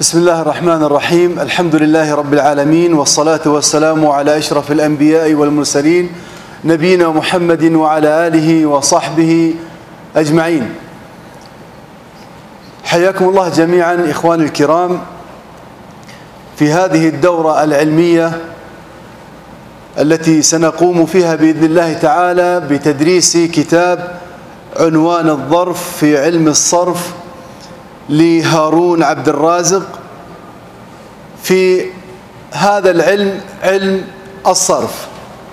بسم الله الرحمن الرحيم. الحمد لله رب العالمين، والصلاة والسلام على أشرف الأنبياء والمرسلين نبينا محمد وعلى آله وصحبه أجمعين. حياكم الله جميعا إخواني الكرام في هذه الدورة العلمية التي سنقوم فيها بإذن الله تعالى بتدريس كتاب عنوان الظرف في علم الصرف لهارون عبد الرازق. في هذا العلم، علم الصرف.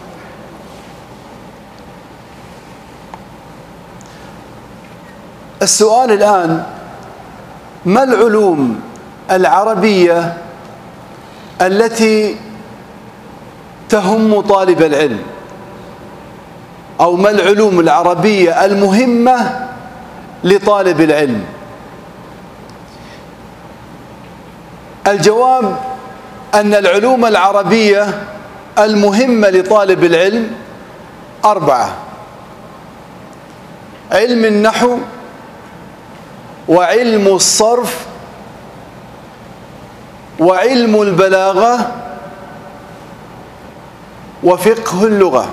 السؤال الآن: ما العلوم العربية التي تهم طالب العلم؟ أو ما العلوم العربية المهمة لطالب العلم؟ الجواب أن العلوم العربية المهمة لطالب العلم 4: علم النحو، وعلم الصرف، وعلم البلاغة، وفقه اللغة.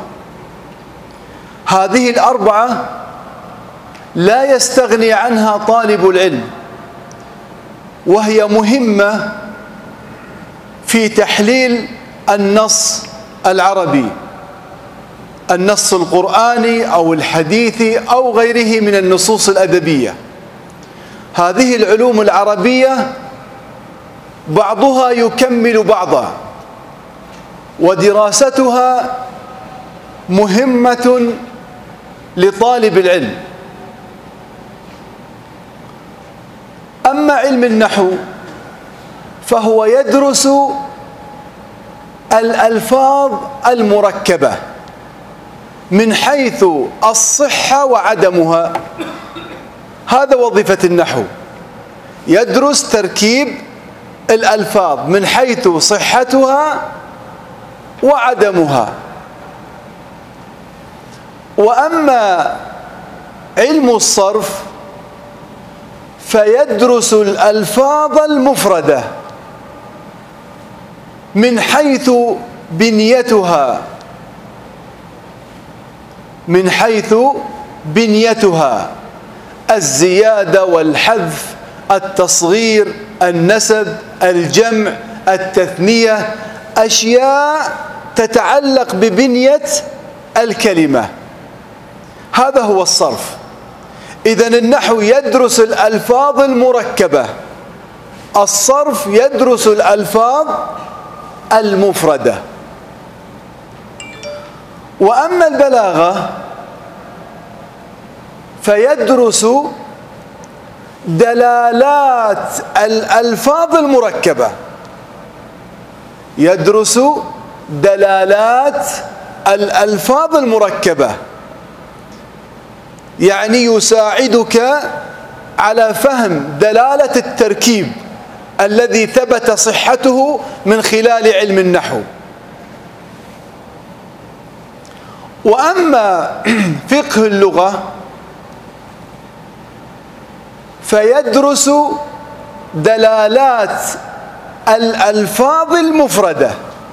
هذه ال4 لا يستغني عنها طالب العلم، وهي مهمة في تحليل النص العربي، النص القرآني أو الحديثي أو غيره من النصوص الأدبية. هذه العلوم العربية بعضها يكمل بعضا، ودراستها مهمة لطالب العلم. أما علم النحو فهو يدرس الألفاظ المركبة من حيث الصحة وعدمها. هذا وظيفة النحو، يدرس تركيب الألفاظ من حيث صحتها وعدمها. وأما علم الصرف فيدرس الألفاظ المفردة من حيث بنيتها، الزيادة والحذف، التصغير، النسب، الجمع، التثنية، أشياء تتعلق ببنية الكلمة. هذا هو الصرف. إذن النحو يدرس الألفاظ المركبة، الصرف يدرس الألفاظ المفردة. وأما البلاغة فيدرس دلالات الألفاظ المركبة، يدرس دلالات الألفاظ المركبة، يعني يساعدك على فهم دلالة التركيب الذي ثبت صحته من خلال علم النحو. وأما فقه اللغة فيدرس دلالات الألفاظ المفردة،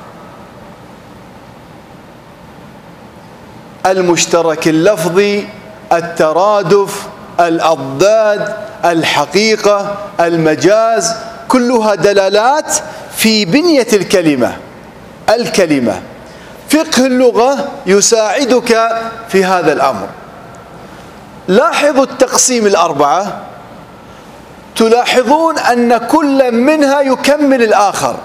المشترك اللفظي، الترادف، الأضداد، الحقيقة، المجاز، كلها دلالات في بنية الكلمة. فقه اللغة يساعدك في هذا الأمر. لاحظوا التقسيم ال4، تلاحظون أن كل منها يكمل الآخر.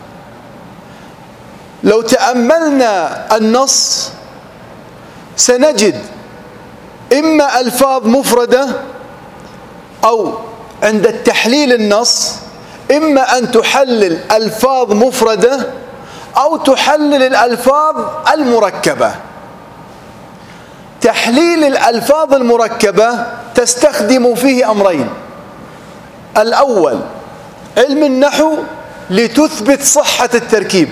لو تأملنا النص سنجد إما ألفاظ مفردة، أو عند التحليل النص إما أن تحلل ألفاظ مفردة أو تحلل الألفاظ المركبة. تحليل الألفاظ المركبة تستخدم فيه أمرين: الأول علم النحو لتثبت صحة التركيب،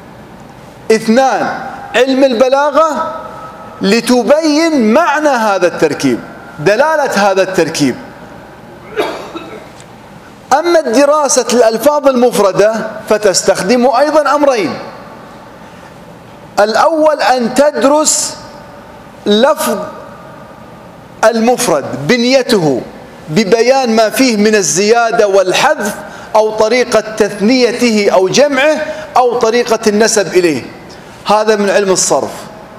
2 علم البلاغة لتبين معنى هذا التركيب، دلالة هذا التركيب. أما دراسة الألفاظ المفردة فتستخدم أيضا أمرين. الأول أن تدرس لفظ المفرد بنيته ببيان ما فيه من الزيادة والحذف أو طريقة تثنيته أو جمعه أو طريقة النسب إليه، هذا من علم الصرف.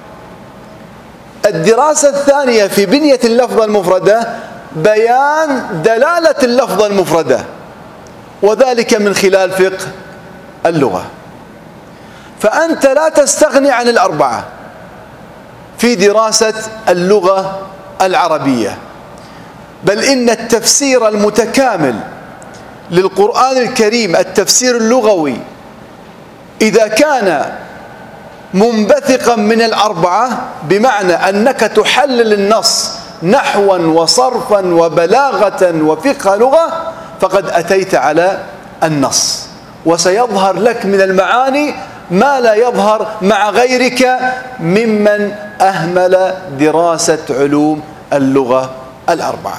الدراسة الثانية في بنية اللفظة المفردة بيان دلالة اللفظة المفردة، وذلك من خلال فقه اللغة. فأنت لا تستغني عن الأربعة في دراسة اللغة العربية، بل إن التفسير المتكامل للقرآن الكريم، التفسير اللغوي، إذا كان منبثقا من الأربعة، بمعنى أنك تحلل النص نحوا وصرفا وبلاغة وفقه لغة، فقد أتيت على النص، وسيظهر لك من المعاني ما لا يظهر مع غيرك ممن أهمل دراسة علوم اللغة الأربعة.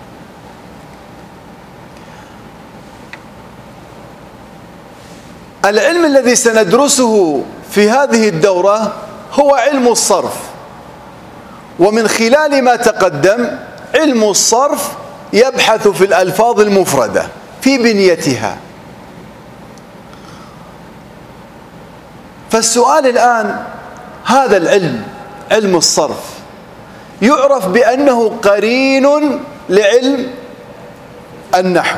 العلم الذي سندرسه في هذه الدورة هو علم الصرف، ومن خلال ما تقدم علم الصرف يبحث في الألفاظ المفردة في بنيتها. فالسؤال الآن، هذا العلم، علم الصرف، يعرف بأنه قرين لعلم النحو.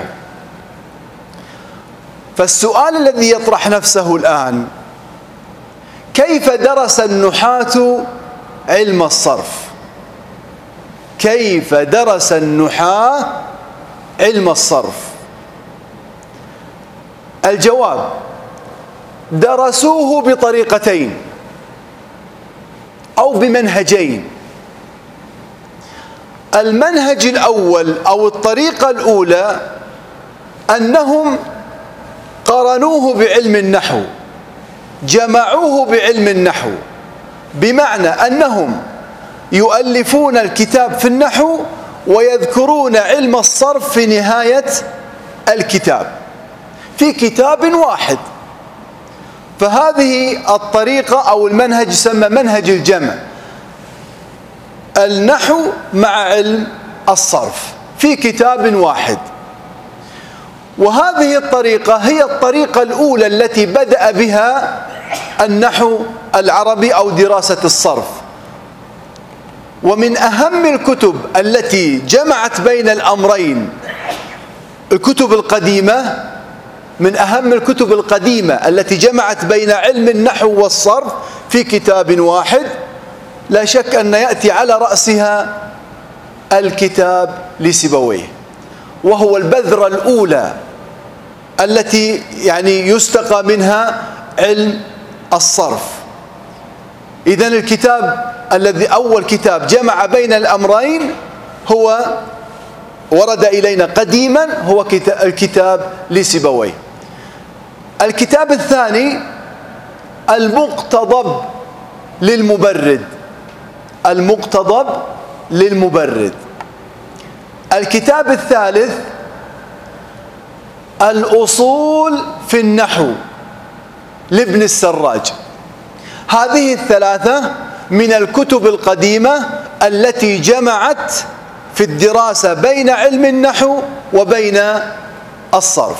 فالسؤال الذي يطرح نفسه الآن: كيف درس النحاة علم الصرف؟ كيف درس النحاة علم الصرف؟ الجواب: درسوه بطريقتين أو بمنهجين. المنهج الأول أو الطريقة الأولى أنهم قرنوه بعلم النحو، جمعوه بعلم النحو، بمعنى أنهم يؤلفون الكتاب في النحو ويذكرون علم الصرف في نهاية الكتاب في كتاب واحد. فهذه الطريقة أو المنهج يسمى منهج الجمع، النحو مع علم الصرف في كتاب واحد. وهذه الطريقة هي الطريقة الأولى التي بدأ بها النحو العربي أو دراسة الصرف. ومن أهم الكتب التي جمعت بين الأمرين الكتب القديمة، من أهم الكتب القديمة التي جمعت بين علم النحو والصرف في كتاب واحد، لا شك أن يأتي على رأسها الكتاب لسيبويه، وهو البذرة الأولى التي يستقى منها علم الصرف. إذن الكتاب الذي أول كتاب جمع بين الأمرين هو ورد إلينا قديما، هو الكتاب لسيبويه. الكتاب الثاني المقتضب للمبرد، المقتضب للمبرد. الكتاب الثالث الأصول في النحو لابن السراج. هذه الثلاثة من الكتب القديمة التي جمعت في الدراسة بين علم النحو وبين الصرف.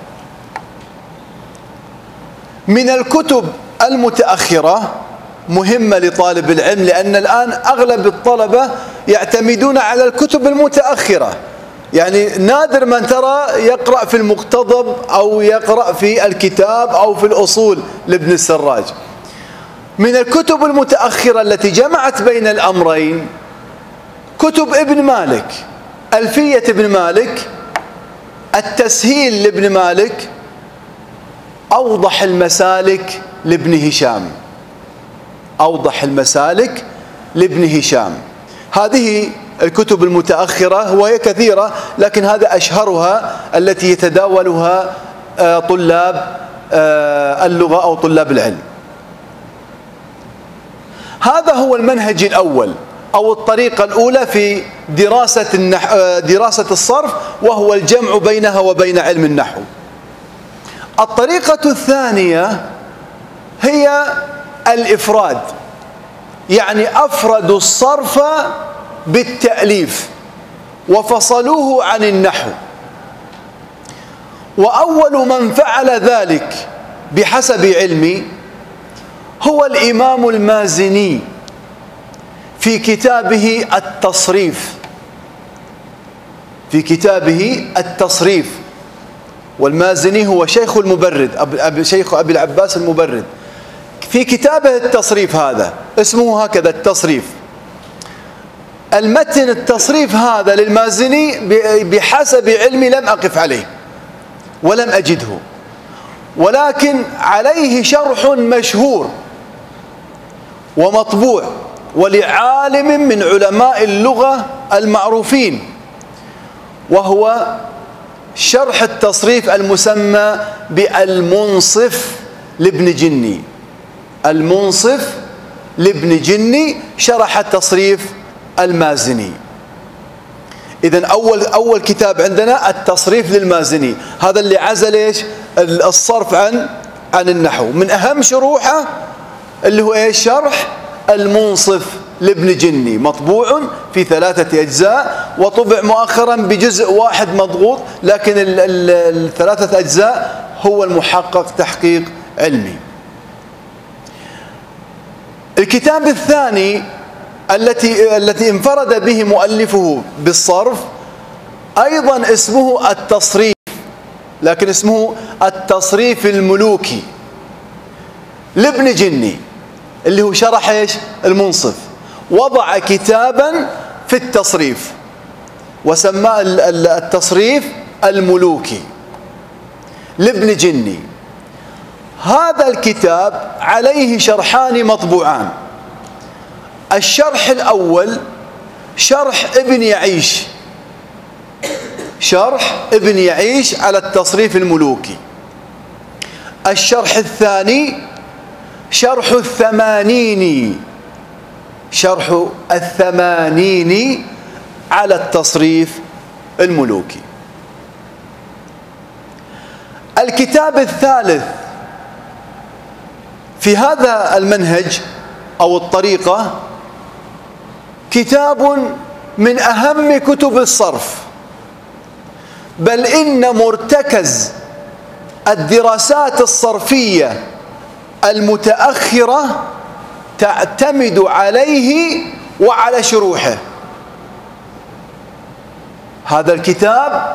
من الكتب المتأخرة مهمة لطالب العلم، لأن الآن أغلب الطلبة يعتمدون على الكتب المتأخرة، نادر من ترى يقرأ في المقتضب أو يقرأ في الكتاب أو في الأصول لابن السراج. من الكتب المتأخرة التي جمعت بين الأمرين كتب ابن مالك، ألفية ابن مالك، التسهيل لابن مالك، أوضح المسالك لابن هشام، أوضح المسالك لابن هشام. هذه الكتب المتأخرة وهي كثيرة، لكن هذا أشهرها التي يتداولها طلاب اللغة أو طلاب العلم. هذا هو المنهج الأول أو الطريقة الأولى في دراسة الصرف، وهو الجمع بينها وبين علم النحو. الطريقة الثانية هي الإفراد، يعني أفردوا الصرف بالتأليف وفصلوه عن النحو. وأول من فعل ذلك بحسب علمي هو الإمام المازني في كتابه التصريف. والمازني هو شيخ المبرد، شيخ أبي العباس المبرد. في كتابه التصريف هذا اسمه هكذا التصريف. المتن التصريف هذا للمازني بحسب علمي لم أقف عليه ولم أجده، ولكن عليه شرح مشهور ومطبوع ولعالم من علماء اللغة المعروفين، وهو شرح التصريف المسمى بالمنصف لابن جني. المنصف لابن جني شرح التصريف المازني. إذن أول كتاب عندنا التصريف للمازني، هذا اللي عزل إيش؟ الصرف عن النحو. من أهم شروحه اللي هو إيش؟ شرح المنصف لابن جني، مطبوع في 3 أجزاء، وطبع مؤخرا بجزء واحد مضغوط، لكن ال3 أجزاء هو المحقق تحقيق علمي. الكتاب الثاني التي انفرد به مؤلفه بالصرف أيضا اسمه التصريف، لكن اسمه التصريف الملوكي لابن جني، اللي هو شرح ايش؟ المنصف. وضع كتابا في التصريف وسماه التصريف الملوكي لابن جني. هذا الكتاب عليه شرحان مطبوعان. الشرح الأول شرح ابن يعيش، على التصريف الملوكي. الشرح الثاني شرح الثمانين على التصريف الملوكي. الكتاب الثالث في هذا المنهج أو الطريقة كتاب من أهم كتب الصرف، بل إن مرتكز الدراسات الصرفية المتأخرة تعتمد عليه وعلى شروحه. هذا الكتاب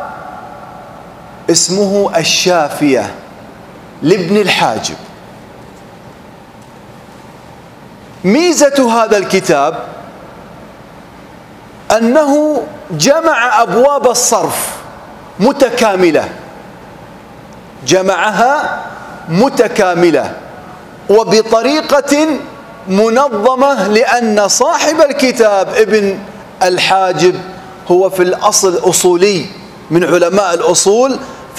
اسمه الشافية لابن الحاجب. ميزة هذا الكتاب أنه جمع أبواب الصرف متكاملة، جمعها متكاملة وبطريقة منظمة، لأن صاحب الكتاب ابن الحاجب هو في الأصل أصولي من علماء الأصول،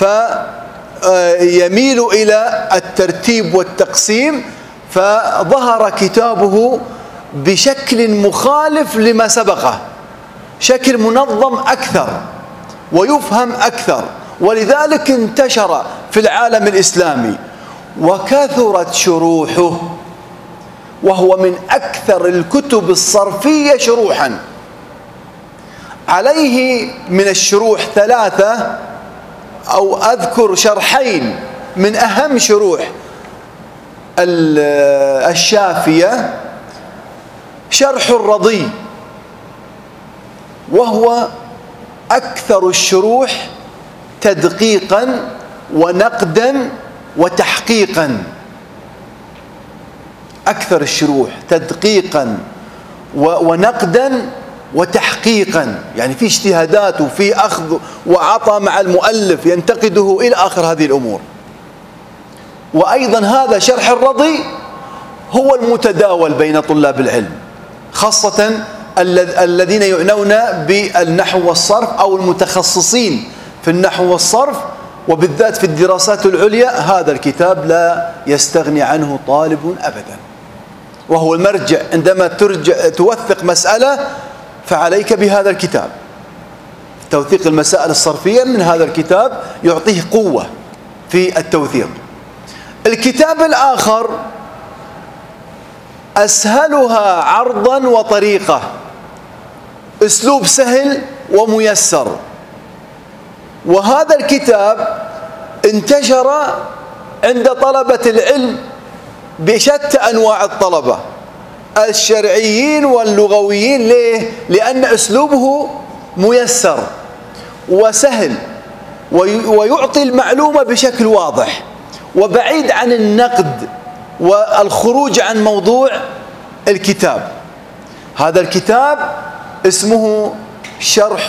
فيميل إلى الترتيب والتقسيم، فظهر كتابه بشكل مخالف لما سبقه، شكل منظم أكثر ويفهم أكثر، ولذلك انتشر في العالم الإسلامي وكثرت شروحه، وهو من أكثر الكتب الصرفية شروحا. عليه من الشروح 3 أو أذكر شرحين من أهم شروح الشافية. شرح الرضي، وهو أكثر الشروح تدقيقا ونقدا وتحقيقا، أكثر الشروح تدقيقا ونقدا وتحقيقا، يعني في اجتهادات وفي أخذ وعطى مع المؤلف ينتقده إلى آخر هذه الأمور. وأيضا هذا شرح الرضي هو المتداول بين طلاب العلم، خاصة الذين يعنون بالنحو والصرف أو المتخصصين في النحو والصرف، وبالذات في الدراسات العليا. هذا الكتاب لا يستغني عنه طالب أبدا. وهو المرجع عندما توثق مسألة، فعليك بهذا الكتاب. توثيق المسائل الصرفية من هذا الكتاب يعطيه قوة في التوثيق. الكتاب الآخر أسهلها عرضا وطريقة، أسلوب سهل وميسر. وهذا الكتاب انتشر عند طلبة العلم بشتى أنواع الطلبة الشرعيين واللغويين. ليه؟ لأن أسلوبه ميسر وسهل ويعطي المعلومة بشكل واضح وبعيد عن النقد والخروج عن موضوع الكتاب. هذا الكتاب اسمه شرح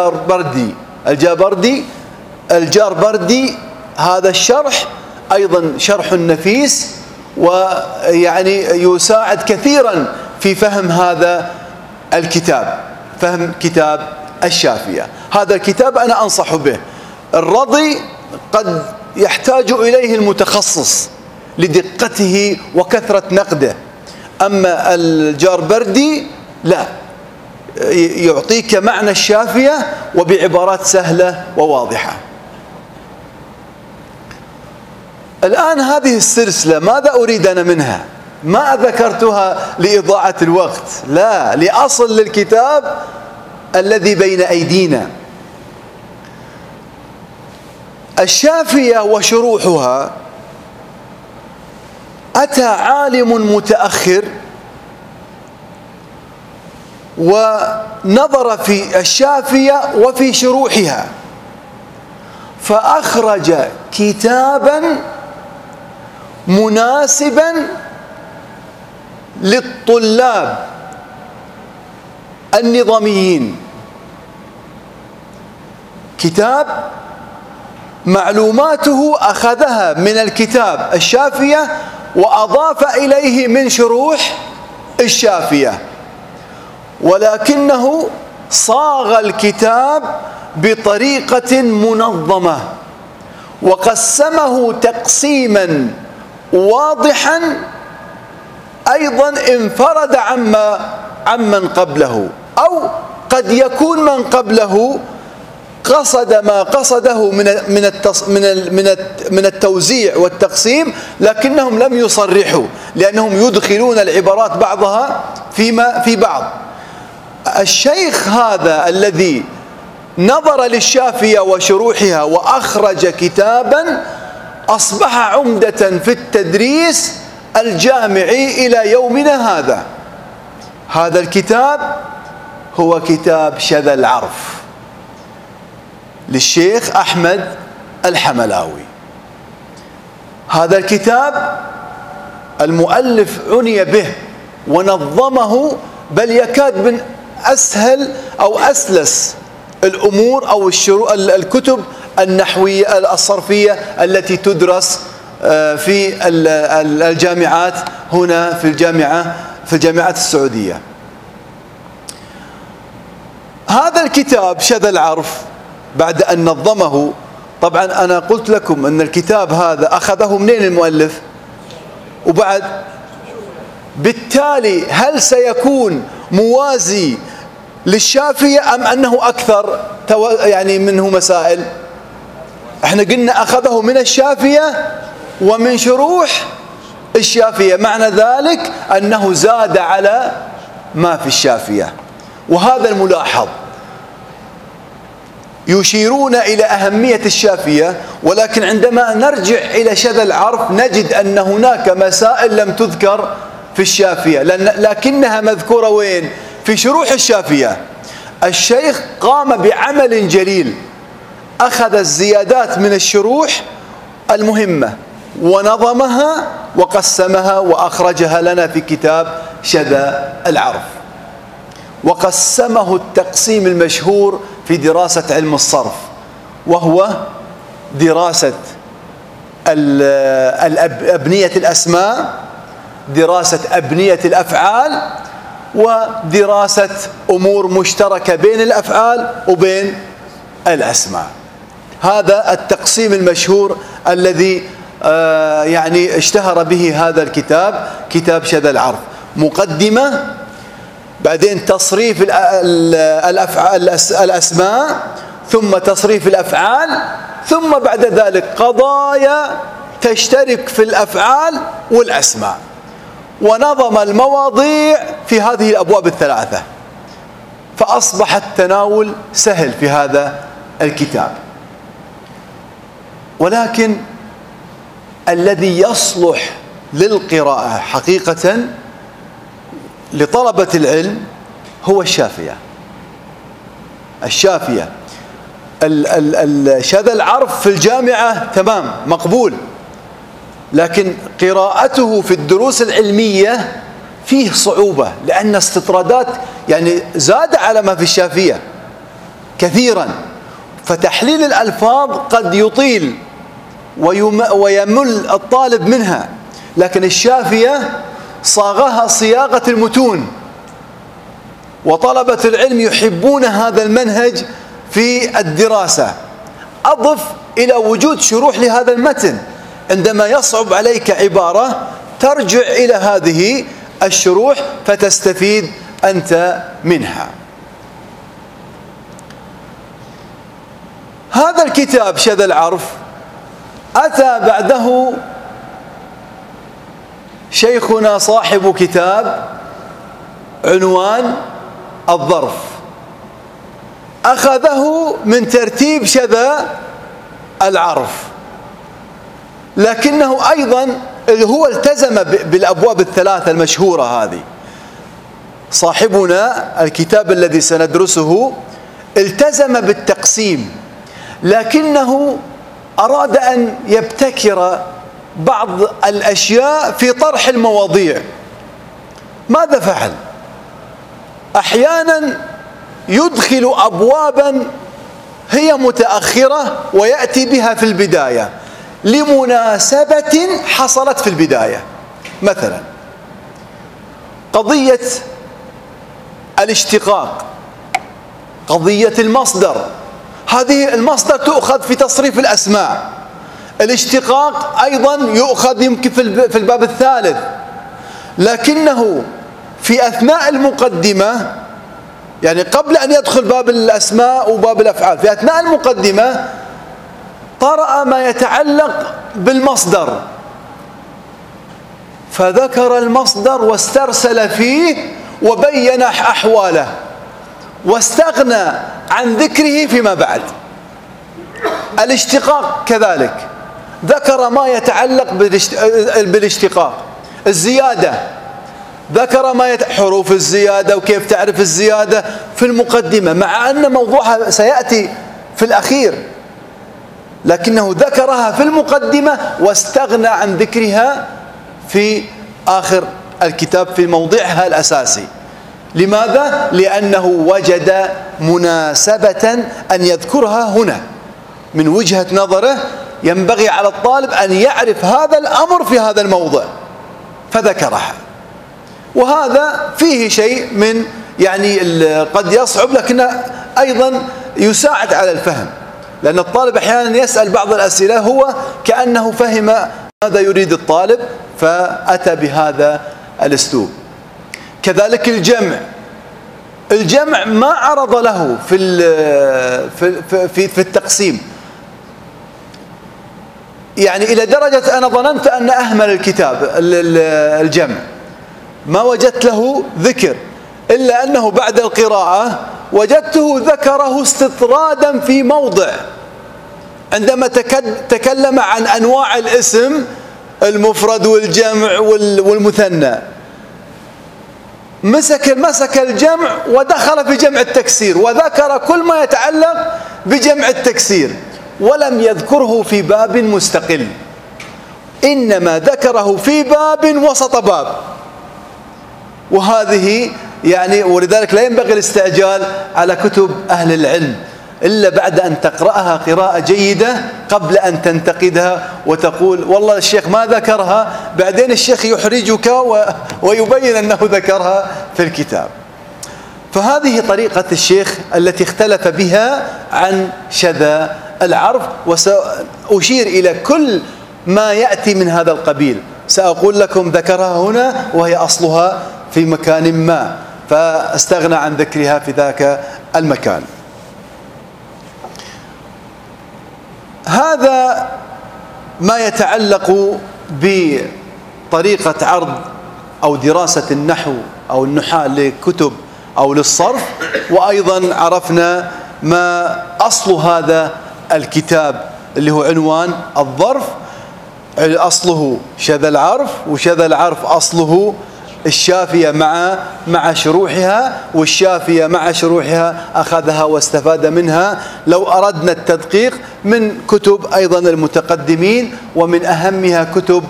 الجاربردي. هذا الشرح أيضا شرح نفيس، ويعني يساعد كثيرا في فهم هذا الكتاب، فهم كتاب الشافية. هذا الكتاب أنا أنصح به. الرضي قد يحتاج إليه المتخصص لدقته وكثرة نقده، أما الجاربردي لا، يعطيك معنى الشافية وبعبارات سهلة وواضحة. الآن هذه السلسلة ماذا أريد أنا منها؟ ما ذكرتها لإضاعة الوقت، لا، لأصل للكتاب الذي بين أيدينا. الشافية وشروحها أتى عالم متأخر ونظر في الشافية وفي شروحها، فأخرج كتابا مناسبا للطلاب النظاميين، كتاب معلوماته أخذها من الكتاب الشافية وأضاف إليه من شروح الشافية، ولكنه صاغ الكتاب بطريقة منظمة وقسمه تقسيما واضحا أيضا انفرد عمن قبله، أو قد يكون من قبله قصد ما قصده من التوزيع والتقسيم، لكنهم لم يصرحوا لأنهم يدخلون العبارات بعضها في بعض. الشيخ هذا الذي نظر للشافية وشروحها وأخرج كتابا أصبح عمدة في التدريس الجامعي إلى يومنا هذا. هذا الكتاب هو كتاب شذا العرف للشيخ أحمد الحملاوي. هذا الكتاب المؤلف عني به ونظمه، بل يكاد من أسهل أو أسلس الأمور أو الكتب النحوية الصرفية التي تدرس في الجامعات هنا في الجامعات السعودية. هذا الكتاب شذا العرف بعد أن نظمه، طبعا أنا قلت لكم أن الكتاب هذا أخذه منين المؤلف؟ وبعد بالتالي هل سيكون موازي للشافية أم أنه أكثر يعني منه مسائل؟ احنا قلنا أخذه من الشافية ومن شروح الشافية، معنى ذلك أنه زاد على ما في الشافية، وهذا الملاحظ. يشيرون إلى أهمية الشافية، ولكن عندما نرجع إلى شذا العرف نجد أن هناك مسائل لم تذكر في الشافية، لكنها مذكورة وين؟ في شروح الشافية. الشيخ قام بعمل جليل، أخذ الزيادات من الشروح المهمة ونظمها وقسمها وأخرجها لنا في كتاب شذا العرف، وقسمه التقسيم المشهور في دراسة علم الصرف، وهو دراسة أبنية الأسماء، دراسة أبنية الأفعال، ودراسة أمور مشتركة بين الأفعال وبين الأسماء. هذا التقسيم المشهور الذي يعني اشتهر به هذا الكتاب، كتاب شذا العرف. مقدمة، بعدين تصريف الأسماء، ثم تصريف الأفعال، ثم بعد ذلك قضايا تشترك في الأفعال والأسماء، ونظم المواضيع في هذه الأبواب الثلاثة، فأصبح التناول سهل في هذا الكتاب. ولكن الذي يصلح للقراءة حقيقة لطلبة العلم هو الشافية. الشافية شذا العرف في الجامعة تمام مقبول، لكن قراءته في الدروس العلمية فيه صعوبة، لأن استطرادات يعني زاد على ما في الشافية كثيرا، فتحليل الألفاظ قد يطيل ويمل الطالب منها، لكن الشافية صاغها صياغة المتون، وطلبة العلم يحبون هذا المنهج في الدراسة. أضف إلى وجود شروح لهذا المتن، عندما يصعب عليك عبارة ترجع إلى هذه الشروح فتستفيد أنت منها. هذا الكتاب شذا العرف أتى بعده شيخنا صاحب كتاب عنوان الظرف، أخذه من ترتيب شذا العرف، لكنه أيضا هو التزم بالأبواب الثلاثة المشهورة هذه. صاحبنا الكتاب الذي سندرسه التزم بالتقسيم، لكنه أراد أن يبتكر بعض الأشياء في طرح المواضيع. ماذا فعل؟ أحيانا يدخل أبوابا هي متأخرة ويأتي بها في البداية لمناسبة حصلت في البداية. مثلا قضية الاشتقاق، قضية المصدر، هذه المصدر تؤخذ في تصريف الأسماء، الاشتقاق أيضا يؤخذ يمكن في الباب الثالث، لكنه في أثناء المقدمة، يعني قبل أن يدخل باب الأسماء وباب الأفعال، في أثناء المقدمة طرأ ما يتعلق بالمصدر، فذكر المصدر واسترسل فيه وبين أحواله، واستغنى عن ذكره فيما بعد. الاشتقاق كذلك ذكر ما يتعلق بالاشتقاق. الزيادة ذكر ما حروف الزيادة وكيف تعرف الزيادة في المقدمة، مع أن موضوعها سيأتي في الأخير، لكنه ذكرها في المقدمة واستغنى عن ذكرها في آخر الكتاب في موضعها الأساسي. لماذا؟ لأنه وجد مناسبة أن يذكرها هنا. من وجهة نظره ينبغي على الطالب أن يعرف هذا الأمر في هذا الموضع فذكرها. وهذا فيه شيء من يعني قد يصعب، لكنه أيضا يساعد على الفهم، لأن الطالب أحيانا يسأل بعض الأسئلة هو كأنه فهم ماذا يريد الطالب فأتى بهذا الأسلوب. كذلك الجمع ما عرض له في التقسيم، يعني إلى درجة أنا ظننت أن أهمل الكتاب الجمع، ما وجدت له ذكر، إلا أنه بعد القراءة وجدته ذكره استطرادا في موضع، عندما تكلم عن أنواع الاسم المفرد والجمع والمثنى، مسك الجمع ودخل في جمع التكسير وذكر كل ما يتعلق بجمع التكسير، ولم يذكره في باب مستقل، إنما ذكره في باب وسط باب. وهذه يعني ولذلك لا ينبغي الاستعجال على كتب أهل العلم إلا بعد أن تقرأها قراءة جيدة قبل أن تنتقدها وتقول والله الشيخ ما ذكرها، بعدين الشيخ يحرجك ويبين أنه ذكرها في الكتاب. فهذه طريقة الشيخ التي اختلف بها عن شذا العرف، وسأشير إلى كل ما يأتي من هذا القبيل، سأقول لكم ذكرها هنا وهي أصلها في مكان ما، فاستغنى عن ذكرها في ذاك المكان. هذا ما يتعلق بطريقة عرض أو دراسة النحو أو النحاة لكتب أو للصرف. وأيضا عرفنا ما أصل هذا الكتاب اللي هو عنوان الظرف، أصله شذا العرف، وشذا العرف أصله الشافية مع شروحها، والشافية مع شروحها أخذها واستفاد منها. لو أردنا التدقيق من كتب أيضا المتقدمين، ومن أهمها كتب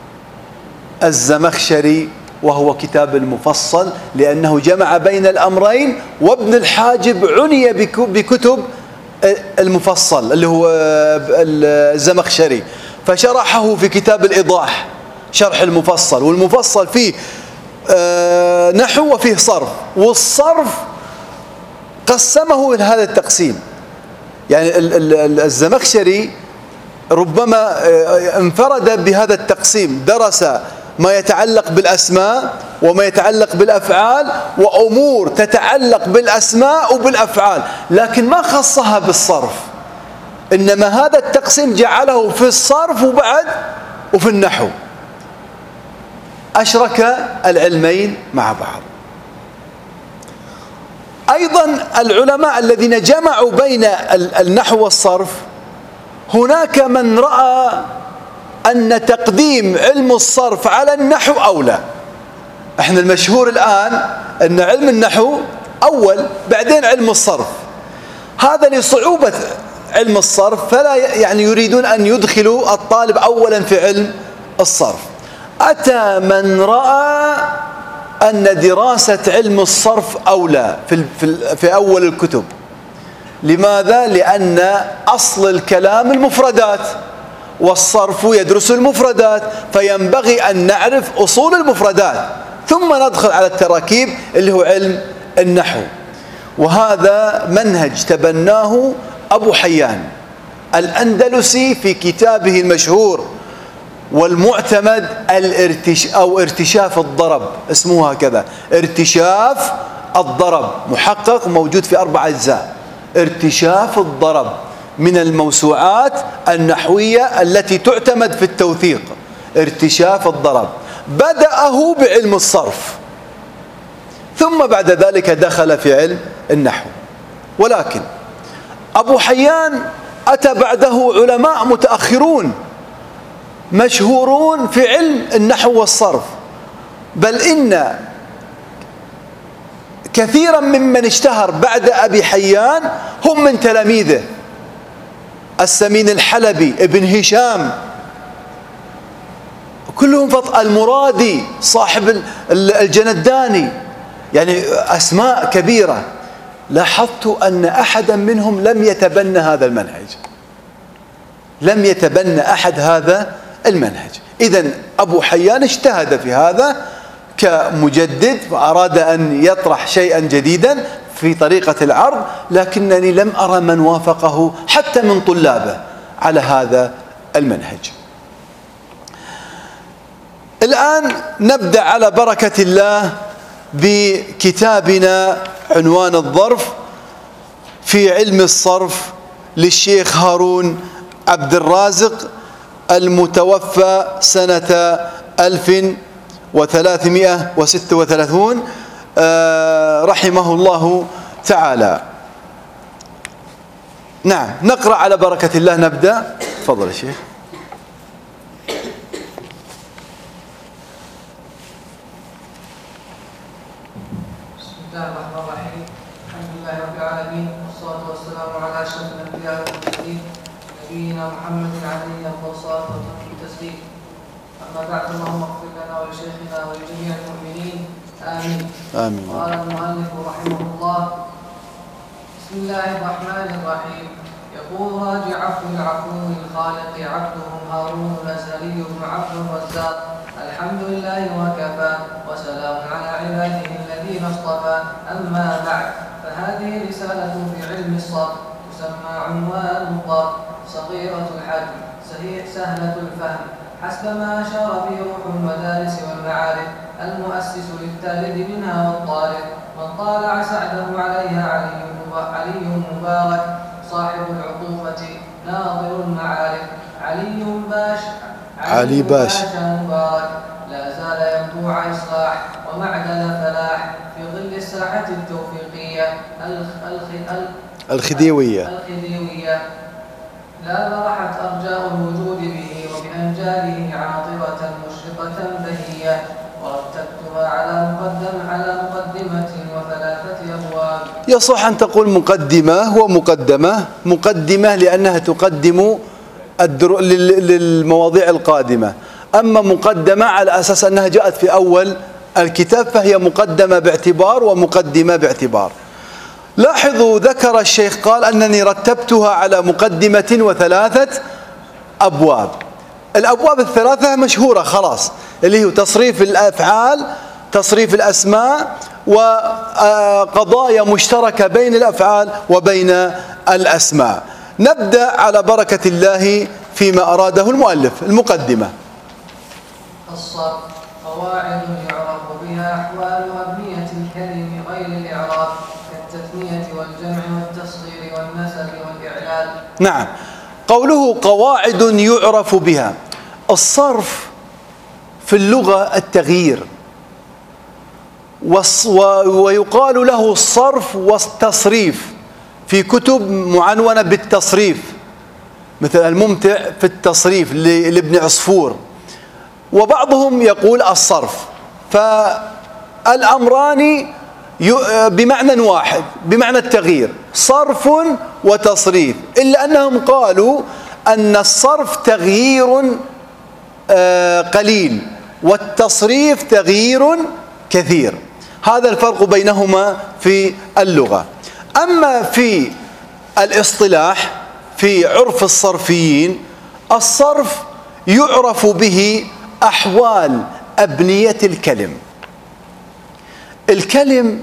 الزمخشري، وهو كتاب المفصل لأنه جمع بين الأمرين، وابن الحاجب عني بكتب المفصل اللي هو الزمخشري، فشرحه في كتاب الإيضاح شرح المفصل. والمفصل فيه نحو وفيه صرف، والصرف قسمه لهذا التقسيم. يعني الزمخشري ربما انفرد بهذا التقسيم، درس ما يتعلق بالأسماء وما يتعلق بالأفعال وأمور تتعلق بالأسماء وبالأفعال، لكن ما خصها بالصرف، إنما هذا التقسيم جعله في الصرف وفي النحو، أشرك العلمين مع بعض. أيضا العلماء الذين جمعوا بين النحو والصرف، هناك من رأى أن تقديم علم الصرف على النحو أولى. احنا المشهور الآن أن علم النحو أول، بعدين علم الصرف. هذا لصعوبة علم الصرف، فلا يعني يريدون أن يدخلوا الطالب أولا في علم الصرف. أتى من رأى أن دراسة علم الصرف أولى في أول الكتب. لماذا؟ لأن أصل الكلام المفردات، والصرف يدرس المفردات، فينبغي أن نعرف أصول المفردات ثم ندخل على التراكيب اللي هو علم النحو. وهذا منهج تبناه أبو حيان الأندلسي في كتابه المشهور والمعتمد ارتشاف الضرب، اسمه هكذا، ارتشاف الضرب، محقق موجود في 4 أجزاء. ارتشاف الضرب من الموسوعات النحوية التي تعتمد في التوثيق. ارتشاف الضرب بدأه بعلم الصرف، ثم بعد ذلك دخل في علم النحو. ولكن أبو حيان أتى بعده علماء متأخرون مشهورون في علم النحو والصرف، بل إن كثيرا ممن اشتهر بعد أبي حيان هم من تلاميذه: السمين الحلبي، ابن هشام، كلهم المرادي صاحب الجنداني، يعني أسماء كبيرة. لاحظت أن أحدا منهم لم يتبنى هذا المنهج، لم يتبنى أحد هذا المنهج. إذن أبو حيان اجتهد في هذا كمجدد وأراد أن يطرح شيئا جديدا في طريقة العرض، لكنني لم أرى من وافقه حتى من طلابه على هذا المنهج. الآن نبدأ على بركة الله بكتابنا عنوان الظرف في علم الصرف للشيخ هارون عبد الرازق، المتوفى سنة 1336 رحمه الله تعالى. نعم، نقرأ على بركة الله. نبدأ. تفضل يا شيخ. بسم الله الرحمن الرحيم. الحمد لله رب العالمين، والصلاة والسلام على أشرف الأنبياء والمرسلين نبينا محمد عليه أفضل الصلاة والتسليم. أما بعد، اللهم اغفر لنا ولشيخنا ولجميع المؤمنين، آمين. آمين. قال المؤلف رحمه الله: بسم الله الرحمن الرحيم. يقول راجع عفو العفو للخالق عبدهم هارون الأزهري بن عبد الرزاق: الحمد لله وكفى، وسلام على عباده الذين اصطفى. أما بعد، فهذه رسالة في علم الصرف تسمى عنوان الظرف، صغيرة الحجم سهلة الفهم، حسب ما أشار فيه روح المدارس والمعارف. المؤسس للتالد منها والطالب. من طالع سعده عليها علي مبارك صاحب العطوفة ناظر المعارف. علي باشا مبارك لا زال ينبوع إصلاح ومعدن فلاح في ظل الساحة التوفيقية الخديوية. لا برحت أرجاء الوجود به وبأنجاله عاطرة مشرقة بهية. ورتبتها على مقدمة وثلاثة أبواب. يصح أن تقول مقدمة ومقدمة لأنها تقدم للمواضيع القادمة. أما مقدمة على أساس أنها جاءت في أول الكتاب فهي مقدمة باعتبار ومقدمة باعتبار. لاحظوا ذكر الشيخ قال أنني رتبتها على مقدمة وثلاثة أبواب. الأبواب الثلاثة مشهورة خلاص، اللي هو تصريف الأفعال، تصريف الأسماء، وقضايا مشتركة بين الأفعال وبين الأسماء. نبدأ على بركة الله فيما أراده المؤلف. المقدمة. الصرف قواعد يعرف بها أحوال أبنية الكلم غير الإعراب كالتثنية والجمع والتصغير والنسب والإعلال. نعم، قوله قواعد يعرف بها. الصرف في اللغة التغيير، ويقال له الصرف والتصريف في كتب معنونة بالتصريف، مثل الممتع في التصريف لابن عصفور، وبعضهم يقول الصرف. فالأمران بمعنى واحد، بمعنى التغيير، صرف وتصريف، إلا أنهم قالوا أن الصرف تغيير قليل والتصريف تغيير كثير. هذا الفرق بينهما في اللغة. أما في الاصطلاح في عرف الصرفيين، الصرف يعرف به أحوال أبنية الكلم. الكلم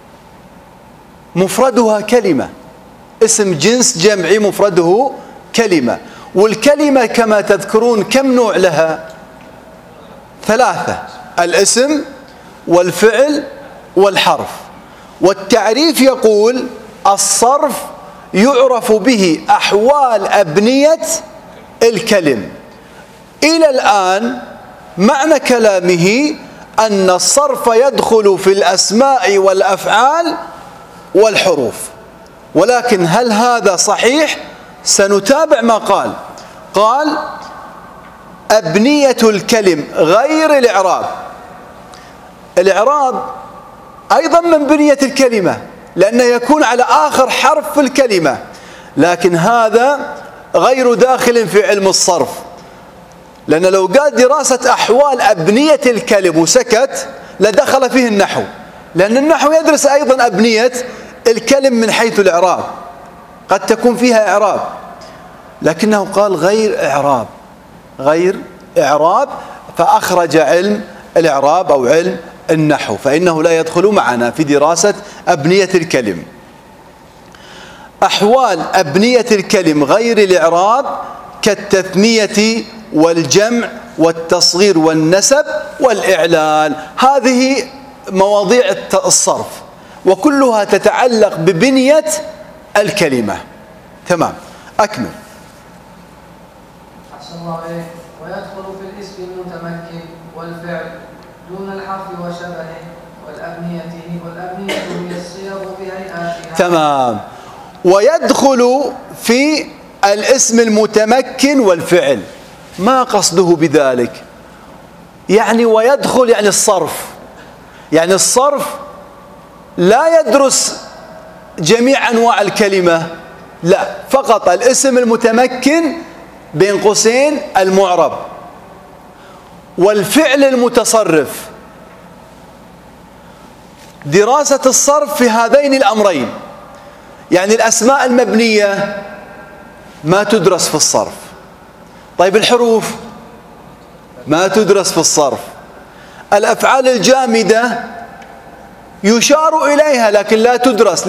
مفردها كلمة، اسم جنس جمعي مفرده كلمة، والكلمة كما تذكرون كم نوع لها؟ ثلاثة: الاسم والفعل والحرف. والتعريف يقول الصرف يعرف به أحوال أبنية الكلم. إلى الآن معنى كلامه أن الصرف يدخل في الأسماء والأفعال والحروف، ولكن هل هذا صحيح؟ سنتابع ما قال أبنية الكلم غير الإعراب. الإعراب أيضا من بنية الكلمة لأنه يكون على آخر حرف في الكلمة، لكن هذا غير داخل في علم الصرف، لأن لو قال دراسة أحوال أبنية الكلم وسكت لدخل فيه النحو، لأن النحو يدرس أيضا أبنية الكلم من حيث الإعراب، قد تكون فيها إعراب، لكنه قال غير إعراب فأخرج علم الإعراب أو علم النحو، فإنه لا يدخل معنا في دراسة أبنية الكلم. أحوال أبنية الكلم غير الإعراب كالتثنية والجمع والتصغير والنسب والإعلال. هذه مواضيع الصرف وكلها تتعلق ببنية الكلمة. تمام، أكمل. أحسن الله عليك. ويدخل في الاسم المتمكن والفعل دون الحرف وشبهه والأبنية هي الصيغ بهيئاتها. تمام. ويدخل في الاسم المتمكن والفعل، ما قصده بذلك؟ يعني ويدخل يعني الصرف، يعني الصرف لا يدرس جميع أنواع الكلمة، لا، فقط الاسم المتمكن بين قوسين المعرب والفعل المتصرف. دراسة الصرف في هذين الأمرين، يعني الأسماء المبنية ما تدرس في الصرف، طيب الحروف ما تدرس في الصرف، الأفعال الجامدة يشار إليها لكن لا تدرس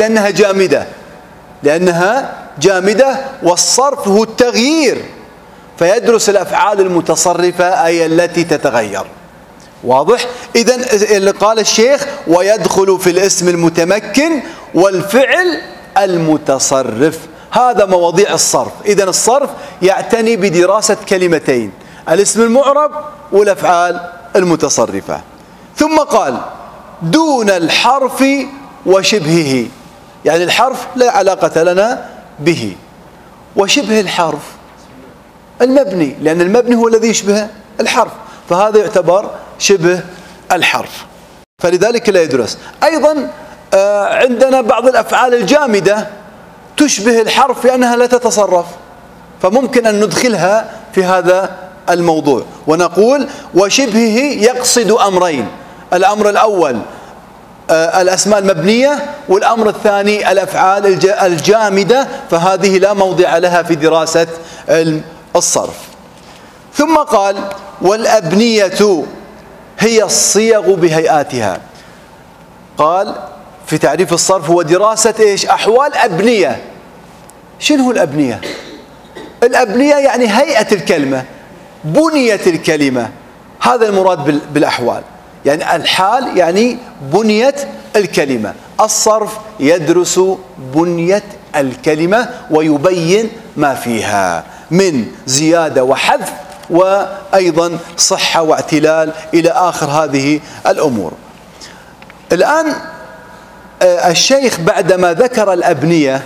لأنها جامدة، والصرف هو التغيير، فيدرس الأفعال المتصرفة أي التي تتغير. واضح؟ إذن اللي قال الشيخ ويدخل في الاسم المتمكن والفعل المتصرف، هذا مواضيع الصرف. إذن الصرف يعتني بدراسة كلمتين: الاسم المعرب والأفعال المتصرفة. ثم قال دون الحرف وشبهه، يعني الحرف لا علاقة لنا به، وشبه الحرف المبني، لأن المبني هو الذي يشبه الحرف، فهذا يعتبر شبه الحرف، فلذلك لا يدرس. أيضا عندنا بعض الأفعال الجامدة تشبه الحرف لأنها لا تتصرف، فممكن أن ندخلها في هذا الموضوع ونقول وشبهه يقصد أمرين: الأمر الأول الأسماء المبنية، والأمر الثاني الأفعال الجامدة، فهذه لا موضع لها في دراسة علم الصرف. ثم قال والأبنية هي الصيغ بهيئاتها. قال في تعريف الصرف هو دراسة إيش؟ أحوال أبنية. شنو الأبنية؟ الأبنية يعني هيئة الكلمة، بنية الكلمة، هذا المراد بالأحوال، يعني الحال يعني بنية الكلمة. الصرف يدرس بنية الكلمة ويبين ما فيها من زيادة وحذف وأيضا صحة واعتلال إلى آخر هذه الأمور. الآن الشيخ بعدما ذكر الأبنية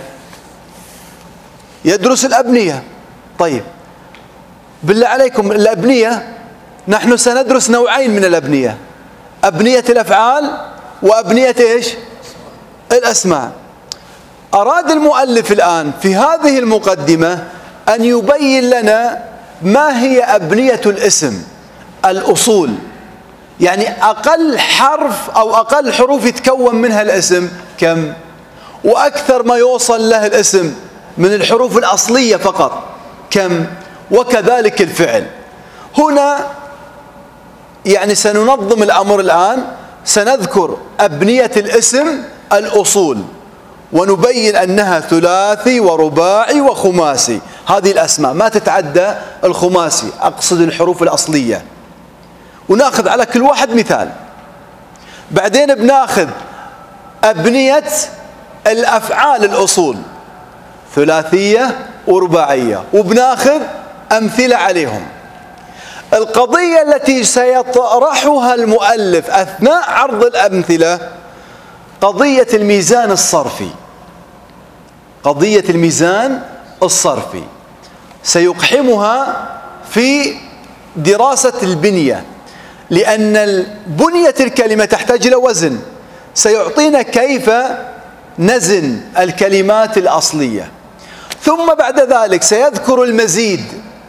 يدرس الأبنية. طيب بالله عليكم، الأبنية نحن سندرس نوعين من الأبنية: أبنية الأفعال وأبنية إيش؟ الأسماء. أراد المؤلف الآن في هذه المقدمة أن يبين لنا ما هي أبنية الاسم، الأصول، يعني أقل حرف أو أقل حروف يتكون منها الاسم كم، وأكثر ما يوصل له الاسم من الحروف الأصلية فقط كم، وكذلك الفعل. هنا يعني سننظم الأمر الآن، سنذكر أبنية الاسم الأصول ونبين أنها ثلاثي ورباعي وخماسي. هذه الأسماء ما تتعدى الخماسي، أقصد الحروف الأصلية، وناخذ على كل واحد مثال. بعدين بناخذ أبنية الأفعال الأصول ثلاثية ورباعية، وبناخذ أمثلة عليهم. القضية التي سيطرحها المؤلف أثناء عرض الأمثلة قضية الميزان الصرفي. قضية الميزان الصرفي سيقحمها في دراسة البنية، لأن بنية الكلمة تحتاج إلى وزن، سيعطينا كيف نزن الكلمات الأصلية. ثم بعد ذلك سيذكر المزيد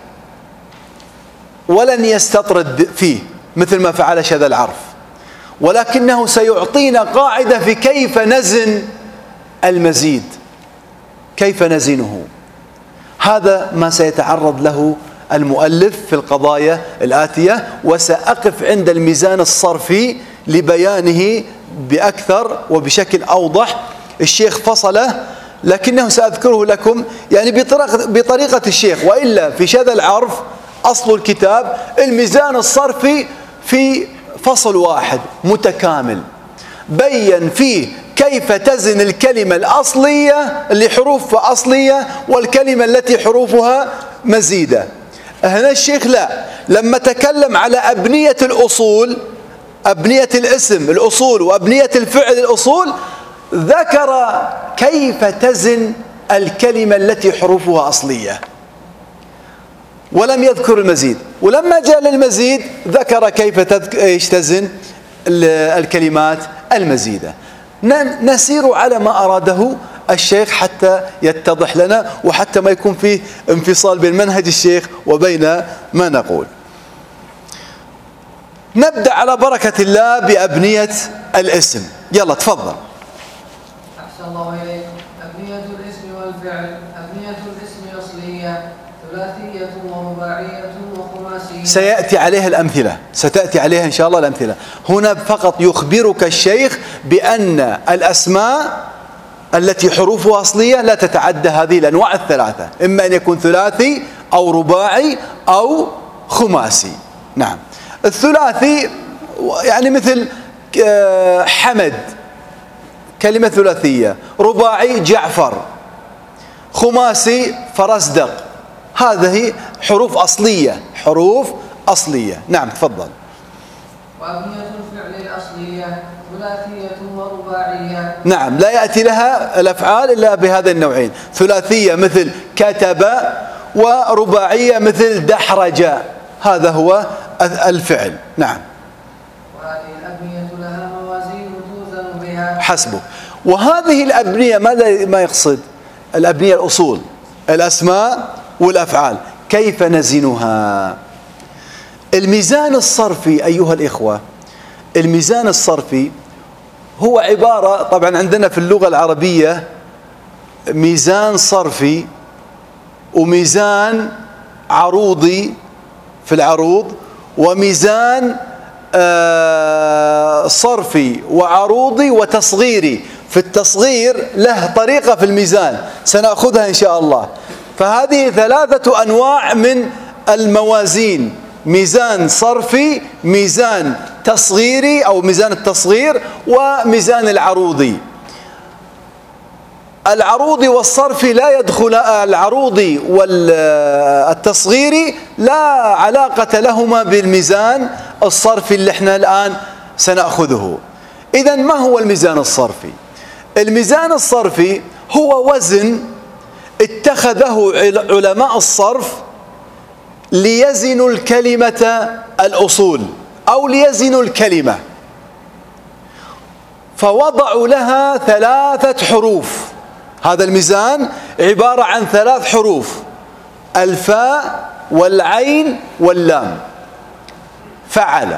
ولن يستطرد فيه مثل ما فعل شذا العرف، ولكنه سيعطينا قاعدة في كيف نزن المزيد، كيف نزنه. هذا ما سيتعرض له المؤلف في القضايا الآتية، وسأقف عند الميزان الصرفي لبيانه بأكثر وبشكل أوضح. الشيخ فصله لكنه سأذكره لكم يعني بطريقة الشيخ، وإلا في شذا العرف أصل الكتاب الميزان الصرفي في فصل واحد متكامل بين فيه كيف تزن الكلمة الأصلية اللي حروفها أصلية والكلمة التي حروفها مزيدة. هنا الشيخ لا، لما تكلم على أبنية الأصول، أبنية الاسم الأصول وأبنية الفعل الأصول، ذكر كيف تزن الكلمة التي حروفها أصلية ولم يذكر المزيد. ولما جاء للمزيد ذكر كيف تزن الكلمات المزيدة. نسير على ما أراده الشيخ حتى يتضح لنا، وحتى ما يكون فيه انفصال بين منهج الشيخ وبين ما نقول. نبدأ على بركة الله بأبنية الاسم. يلا تفضل. أحسن الله إليك. أبنية الاسم والفعل: أبنية الاسم أصلية ثلاثية ورباعية وخماسية. سيأتي عليها الأمثلة، ستأتي عليها إن شاء الله الأمثلة. هنا فقط يخبرك الشيخ بأن الأسماء التي حروفها أصلية لا تتعدى هذه الأنواع الثلاثة، إما أن يكون ثلاثي أو رباعي أو خماسي. نعم، الثلاثي يعني مثل حمد كلمة ثلاثية، رباعي جعفر، خماسي فرزدق. هذه حروف أصلية، حروف أصلية. نعم تفضل. وأبنية الفعل الأصلية ثلاثية ورباعية. نعم، لا يأتي لها الأفعال إلا بهذا النوعين، ثلاثية مثل كتب، ورباعية مثل دحرج. هذا هو الفعل. نعم. وهذه الأبنية لها موازين توزن بها. حسبك. وهذه الأبنية ما يقصد؟ الأبنية الأصول، الأسماء والأفعال. كيف نزنها؟ الميزان الصرفي أيها الإخوة، الميزان الصرفي هو عبارة، طبعا عندنا في اللغة العربية ميزان صرفي وميزان عروضي في العروض، وميزان صرفي وعروضي وتصغيري في التصغير. له طريقة في الميزان سنأخذها إن شاء الله. فهذه ثلاثة أنواع من الموازين: ميزان صرفي، ميزان تصغيري أو ميزان التصغير، وميزان العروضي. العروضي والصرفي لا يدخل، العروضي والتصغيري لا علاقة لهما بالميزان الصرفي اللي احنا الآن سنأخذه. إذن ما هو الميزان الصرفي؟ الميزان الصرفي هو وزن اتخذه علماء الصرف ليزنوا الكلمة الأصول أو ليزنوا الكلمة، فوضعوا لها 3 حروف. هذا الميزان عبارة عن 3 حروف: الفاء والعين واللام. فعل.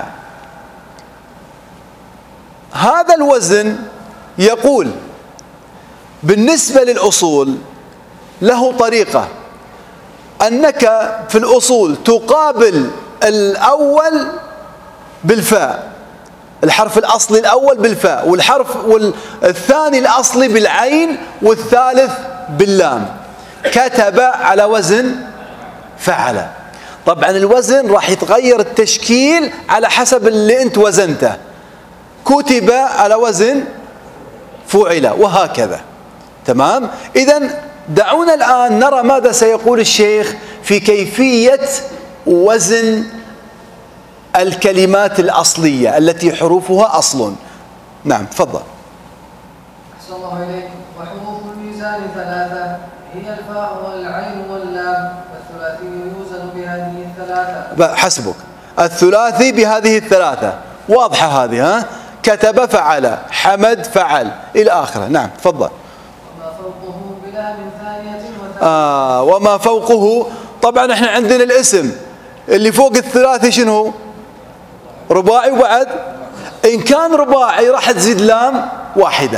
هذا الوزن يقول بالنسبة للأصول له طريقة، أنك في الأصول تقابل الأول بالفاء، الحرف الأصلي الأول بالفاء، والحرف والثاني الأصلي بالعين، والثالث باللام. كتب على وزن فعل. طبعا الوزن راح يتغير التشكيل على حسب اللي أنت وزنته. كتب على وزن فعل، وهكذا. تمام؟ إذن دعونا الآن نرى ماذا سيقول الشيخ في كيفية وزن الكلمات الأصلية التي حروفها أصل. نعم تفضل. أحسن الله إليك. وحروف الميزان 3 هي الفاء والعين واللام، والثلاثي يوزن بهذه 3. حسبك. الثلاثي بهذه 3 واضحة هذه، ها؟ كتب فعل، حمد فعل، إلى آخره. نعم تفضل. وما فوقه بلام ثانية وما فوقه، طبعا احنا عندنا الاسم اللي فوق الثلاثي شنو؟ رباعي. وبعد إن كان رباعي راح تزيد لام واحدة.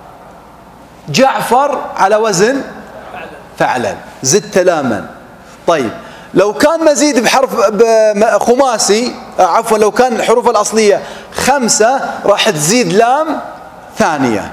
جعفر على وزن فعلا، زدت لاما. طيب لو كان مزيد بحرف خماسي، عفوا لو كان الحروف الأصلية 5 راح تزيد لام ثانية،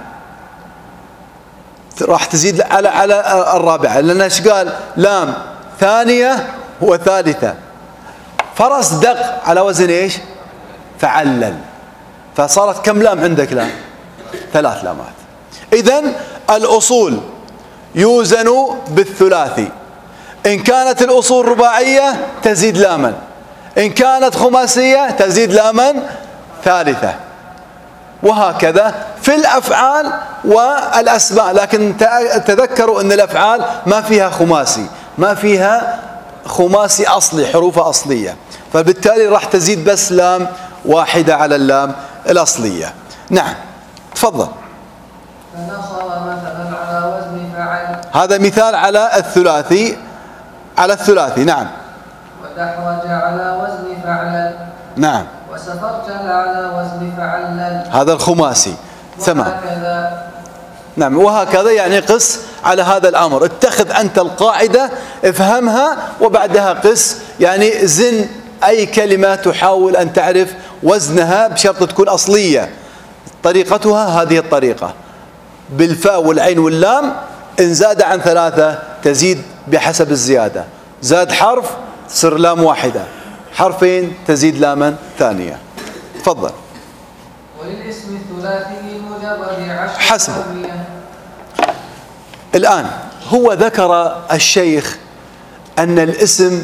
راح تزيد على الرابعة، لأن ايش قال؟ لام ثانية وثالثة. فرزدق على وزن ايش؟ فعلل. فصارت كم لام عندك؟ لام 3 لامات. إذن الأصول يوزن بالثلاثي. إن كانت الأصول رباعية تزيد لاما، إن كانت خماسية تزيد لاما ثالثة، وهكذا في الأفعال والأسماء. لكن تذكروا أن الأفعال ما فيها خماسي، ما فيها خماسي أصلي، حروف أصلية، فبالتالي راح تزيد بس لام واحدة على اللام الأصلية. نعم تفضل. فنصر مثلا على وزن فعل. هذا مثال على الثلاثي، على الثلاثي. نعم. ودحرج على وزن فعلل. نعم. وسفرجل على وزن فعلل. هذا الخماسي. تمام. وهكذا. نعم وهكذا، يعني قس على هذا الأمر. اتخذ أنت القاعدة، افهمها، وبعدها قس، يعني زن أي كلمة تحاول أن تعرف وزنها بشرط تكون أصلية. طريقتها هذه الطريقة: بالفاء والعين واللام، إن زاد عن 3 تزيد بحسب الزيادة. زاد حرف تصير لام واحدة، حرفين تزيد لاما ثانية. تفضل. وللاسم الثلاثي المجرد 10 حسب. أبنية. الآن هو ذكر الشيخ أن الاسم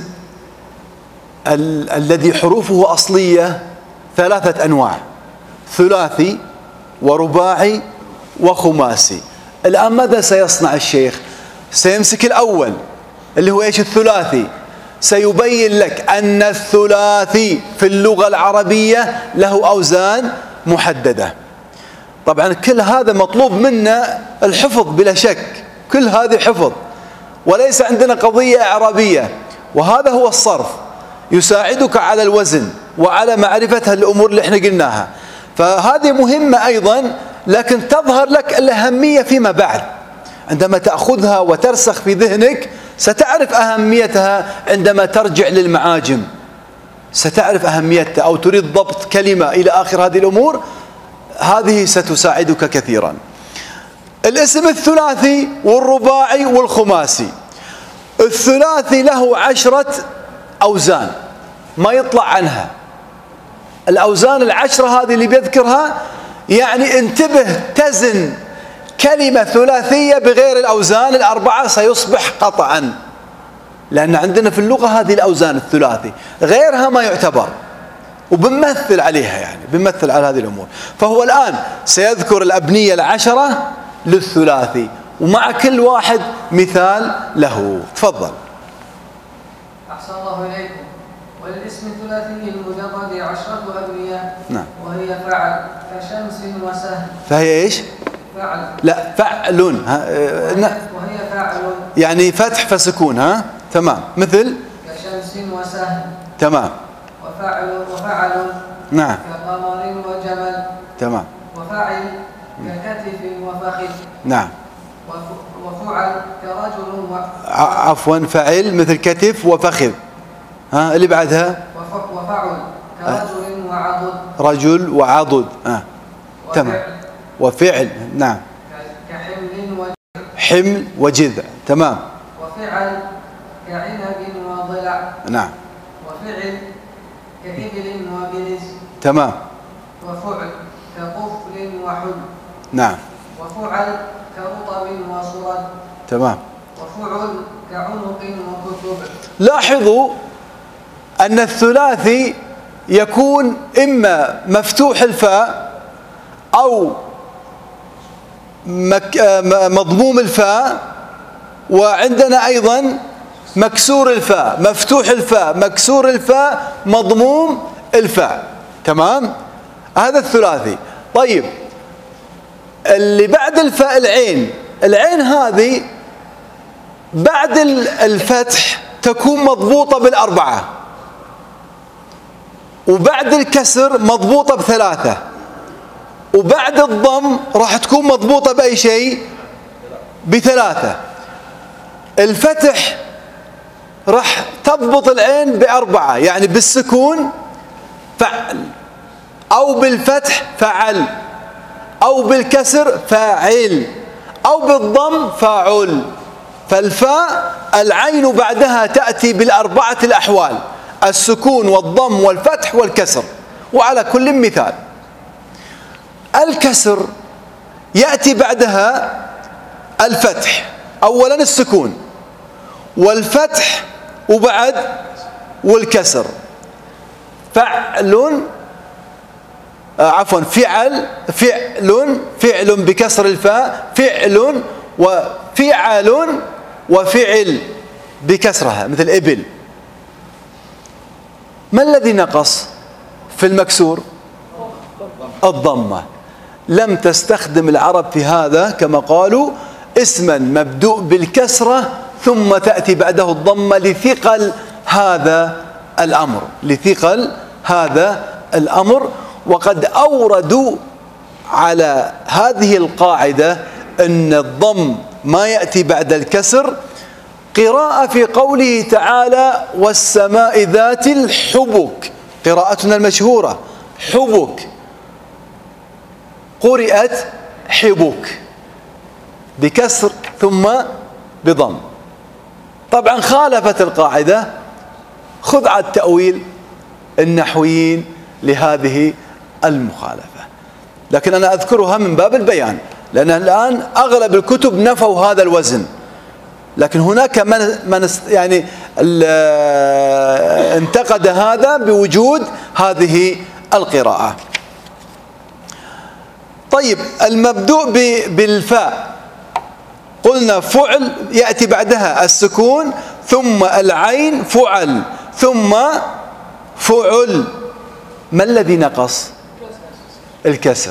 الذي حروفه أصلية 3 أنواع: ثلاثي ورباعي وخماسي. الآن ماذا سيصنع الشيخ؟ سيمسك الأول اللي هو إيش؟ الثلاثي. سيبين لك أن الثلاثي في اللغة العربية له أوزان محددة. طبعا كل هذا مطلوب منا الحفظ بلا شك، كل هذه حفظ، وليس عندنا قضية إعرابية، وهذا هو الصرف يساعدك على الوزن وعلى معرفة الأمور اللي احنا قلناها. فهذه مهمة أيضا، لكن تظهر لك الأهمية فيما بعد عندما تأخذها وترسخ في ذهنك. ستعرف أهميتها عندما ترجع للمعاجم، ستعرف أهميتها، أو تريد ضبط كلمة إلى آخر هذه الأمور، هذه ستساعدك كثيرا. الاسم الثلاثي والرباعي والخماسي. الثلاثي له 10 أوزان ما يطلع عنها. الأوزان 10 هذه اللي بيذكرها، يعني انتبه تزن كلمة ثلاثية بغير الأوزان 4 سيصبح قطعا، لأن عندنا في اللغة هذه الأوزان الثلاثي، غيرها ما يعتبر، وبنمثل عليها، يعني بنمثل على هذه الأمور. فهو الآن سيذكر الأبنية 10 للثلاثي، ومع كل واحد مثال له. تفضل. أحسن الله إليكم. وللاسم الثلاثي المجرد 10 أبنية. نعم. وهي فعل كشمس وسهل. فهي إيش؟ فعل. لا، فعل. وهي فعل. يعني فتح فسكون. ها، تمام. مثل كشمس وسهل. تمام. وفعل. نعم. كقمر وجمل. تمام. وفعل ككتف وفخذ. نعم. وفعل كرجل عفوا، فعل مثل كتف وفخذ. ها، اللي بعدها وفعل كرجل وعضد. رجل وعضد. تمام. وفعل. نعم. كحمل وجذع. حمل وجذع. تمام. وفعل كعنب وضلع. نعم. وفعل كإبل وبرز. تمام. وفعل كقفل وحل. نعم. وفعل كرطب وصرد. تمام. وفعل كعنق وكتب. لاحظوا أن الثلاثي يكون إما مفتوح الفاء أو مضموم الفاء، وعندنا أيضا مكسور الفاء، مفتوح الفاء، مكسور الفاء، مضموم الفاء. تمام؟ هذا الثلاثي. طيب، اللي بعد الفاء العين. العين هذه بعد الفتح تكون مضبوطة ب4، وبعد الكسر مضبوطة ب3، وبعد الضم راح تكون مضبوطة بأي شيء؟ ب3. الفتح راح تضبط العين ب4، يعني بالسكون فعل، أو بالفتح فعل، أو بالكسر فاعل، أو بالضم فاعل. فالفاء العين بعدها تأتي بال4 الأحوال: السكون والضم والفتح والكسر، وعلى كل مثال. الكسر يأتي بعدها الفتح، أولا السكون والفتح وبعد والكسر. فعل، عفوا، فعل بكسر الفاء، فعل، وفعل، وفعل بكسرها مثل إبل. ما الذي نقص في المكسور؟ الضمة. لم تستخدم العرب في هذا كما قالوا اسما مبدوء بالكسرة ثم تأتي بعده الضمة لثقل هذا الأمر، لثقل هذا الأمر. وقد أوردوا على هذه القاعدة أن الضم ما يأتي بعد الكسر قراءة في قوله تعالى: والسماء ذات الحبك. قراءتنا المشهورة حبك، قرئت حبك بكسر ثم بضم. طبعا خالفت القاعدة، خذ على التأويل النحويين لهذه المخالفة. لكن أنا أذكرها من باب البيان، لأن الآن أغلب الكتب نفوا هذا الوزن، لكن هناك من يعني انتقد هذا بوجود هذه القراءة. طيب، المبدوء بالفاء قلنا فعل يأتي بعدها السكون ثم العين فعل ثم فعل. ما الذي نقص؟ الكسر.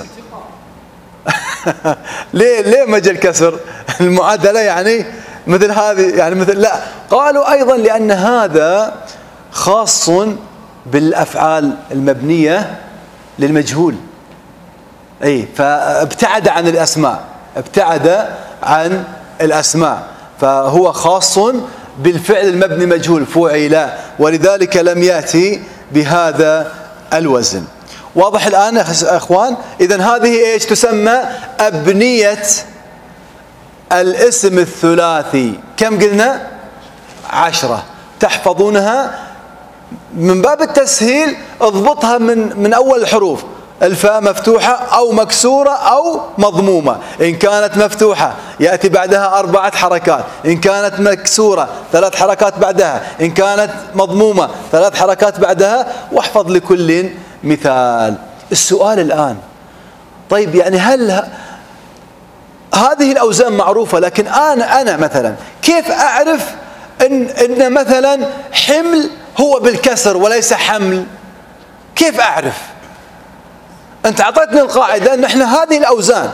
ليه ما جاء الكسر؟ المعادلة يعني مثل هذه، يعني مثل، لا، قالوا أيضا لأن هذا خاص بالأفعال المبنية للمجهول، أي فابتعد عن الأسماء، ابتعد عن الأسماء، فهو خاص بالفعل المبني مجهول فعل، ولذلك لم يأتي بهذا الوزن. واضح الآن يا أخوان؟ إذن هذه إيش تسمى؟ أبنية الاسم الثلاثي. كم قلنا؟ 10. تحفظونها من باب التسهيل، اضبطها من أول الحروف. الفاء مفتوحة أو مكسورة أو مضمومة. إن كانت مفتوحة يأتي بعدها 4 حركات، إن كانت مكسورة 3 حركات بعدها، إن كانت مضمومة 3 حركات بعدها، واحفظ لكل مثال. السؤال الآن، طيب يعني هل هذه الأوزان معروفة، لكن أنا مثلا كيف أعرف إن مثلا حمل هو بالكسر وليس حمل؟ كيف أعرف؟ أنت أعطيتني القاعدة أن احنا هذه الأوزان،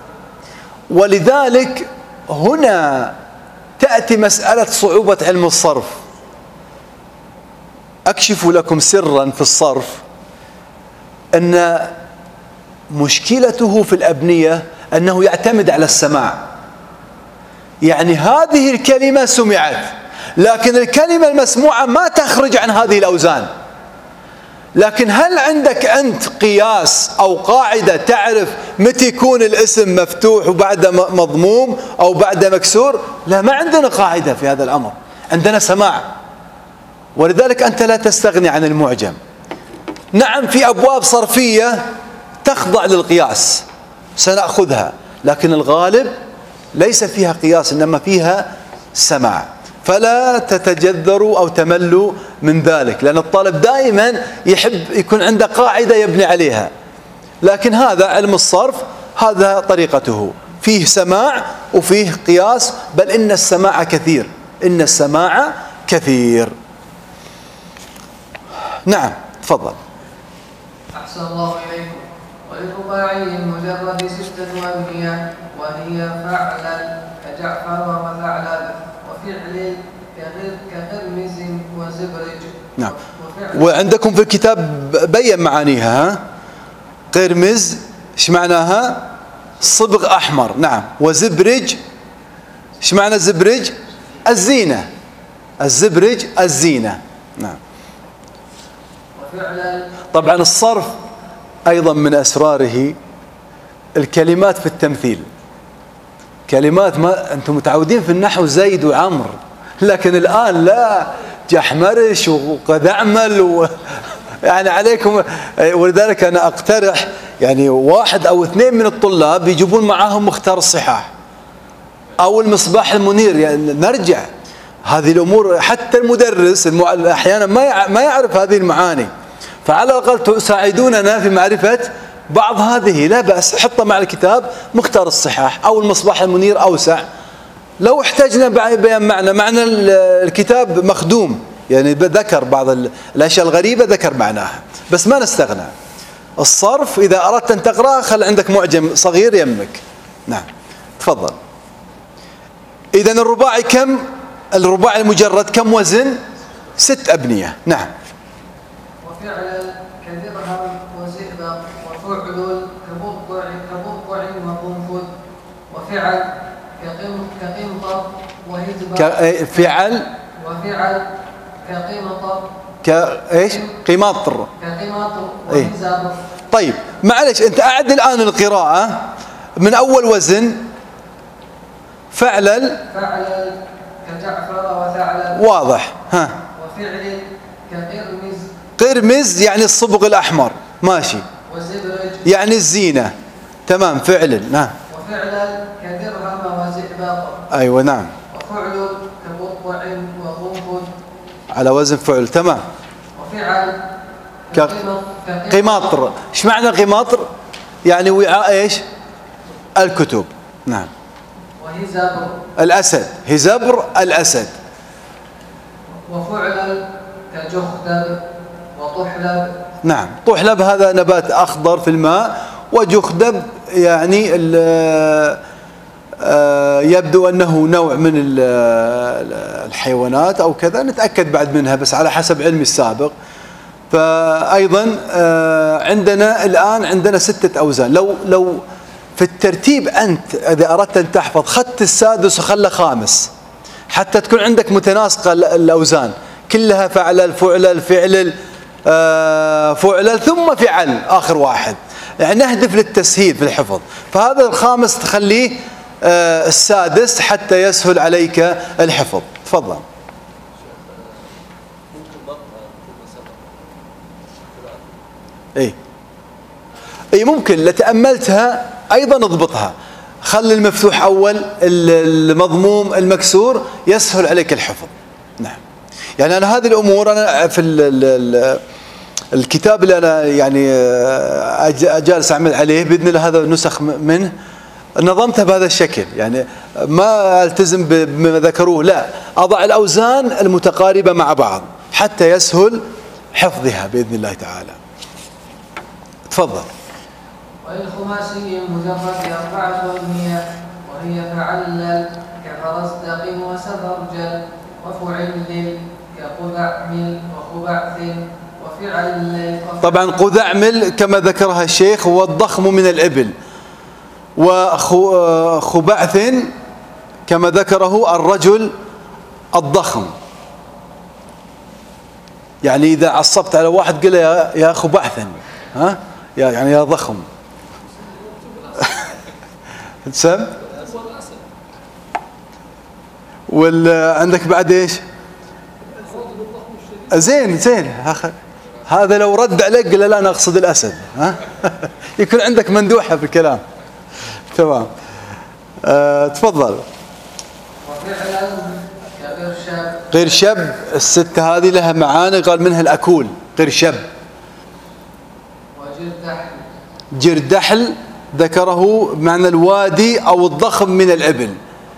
ولذلك هنا تأتي مسألة صعوبة علم الصرف. أكشف لكم سرا في الصرف أن مشكلته في الأبنية أنه يعتمد على السماع. يعني هذه الكلمة سمعت، لكن الكلمة المسموعة ما تخرج عن هذه الأوزان. لكن هل عندك أنت قياس أو قاعدة تعرف متى يكون الاسم مفتوح وبعد مضموم أو بعد مكسور؟ لا، ما عندنا قاعدة في هذا الأمر، عندنا سماع. ولذلك أنت لا تستغني عن المعجم. نعم، في أبواب صرفية تخضع للقياس سنأخذها، لكن الغالب ليس فيها قياس، إنما فيها سماع. فلا تتجذروا أو تملوا من ذلك، لأن الطالب دائما يحب يكون عنده قاعدة يبني عليها. لكن هذا علم الصرف، هذا طريقته، فيه سماع وفيه قياس، بل إن السماع كثير، إن السماع كثير. نعم، تفضل. أحسن الله إليكم. وللرباعي المجرد 6 أبنية، وهي فعل كجعفر وفعل، وفعل كغرمز وزبرج. نعم، وعندكم في الكتاب بين معانيها. ها؟ قرمز ايش معناها؟ صبغ أحمر. نعم. وزبرج ايش معنى الزبرج؟ الزينة. الزبرج الزينة. نعم. طبعا الصرف أيضا من أسراره الكلمات في التمثيل. كلمات ما أنتم متعودين في النحو زيد وعمر، لكن الآن لا، جحمرش وقد أعمل يعني عليكم. ولذلك أنا أقترح يعني 1 أو 2 من الطلاب يجيبون معاهم مختار الصحاح أو المصباح المنير، يعني نرجع هذه الأمور. حتى المدرس أحيانا ما يعرف هذه المعاني، فعلى الأقل تساعدوننا في معرفة بعض هذه. لا بأس، حطها مع الكتاب مختار الصحاح أو المصباح المنير أوسع. لو احتاجنا بيان معنى الكتاب مخدوم، يعني ذكر بعض الأشياء الغريبة ذكر معناها، بس ما نستغنى. الصرف إذا أردت أن تقرأ خل عندك معجم صغير يمك. نعم، تفضل. إذن الرباعي كم؟ الرباعي المجرد كم وزن؟ 6 أبنية. نعم. وفعل كدرهم وزئبق، وفعل كبضع وقنفذ، وفعل كقنطر وهزبق. فعل وفعل كقنطر كايش؟ قماطر. كقماطر وهزبق. طيب معلش، أنت أعد الآن القراءة من أول وزن. فعل كجعفر وثعلب. واضح. ها. وفعل كقرمز. قرمز يعني الصبغ الأحمر، ماشي. وزبرج يعني الزينة. تمام. فعل. نعم. وفعلا كدرهم وزئبق. أيوة. نعم. وفعل كمطبع وغنف على وزن فعل. تمام. وفعل قماطر. ايش معنى قماطر؟ يعني وعاء ايش؟ الكتب. نعم. وهزبر الأسد. هزبر الأسد. وفعل كجخدب وطحلب. نعم. طحلب هذا نبات أخضر في الماء، وجخدب يعني يبدو أنه نوع من الحيوانات أو كذا، نتأكد بعد منها بس على حسب علمي السابق. فأيضا عندنا الآن عندنا 6 أوزان. لو في الترتيب أنت إذا أردت أن تحفظ خدت السادس وخلى خامس حتى تكون عندك متناسقة الأوزان كلها، فعل فعل فعل فعل ثم فعل آخر واحد، يعني نهدف للتسهيل في الحفظ. فهذا الخامس تخليه السادس حتى يسهل عليك الحفظ. تفضل. اي ممكن، لتأملتها ايضا اضبطها. خلي المفتوح اول، المضموم المكسور، يسهل عليك الحفظ. نعم. يعني انا هذه الامور انا في الكتاب اللي انا يعني جالس اعمل عليه باذن الله، هذا نسخ منه نظمتها بهذا الشكل، يعني ما التزم بما ذكروه، لا، اضع الاوزان المتقاربه مع بعض حتى يسهل حفظها باذن الله تعالى. تفضل. وللخماسي المجرد 4 أبنية، وهي فعلل كفرزدق وسفرجل، وفعلل كقذعمل وخبعث وفعل. طبعا قذعمل كما ذكرها الشيخ هو الضخم من الإبل، وخبعث كما ذكره الرجل الضخم. يعني إذا عصبت على واحد قل يا خبعثا، ها، يعني يا ضخم. تسم. وعندك بعد ايش؟ زين زين، هذا لو رد عليك قل لا انا اقصد الاسد، ها. يكون عندك مندوحه في الكلام. تمام. تفضل. وفعلا كغرشب. غرشب، الستة هذه لها معاني قال منها الأكول. غرشب. وجردحل. جردحل ذكره معنى الوادي أو الضخم من الإبل.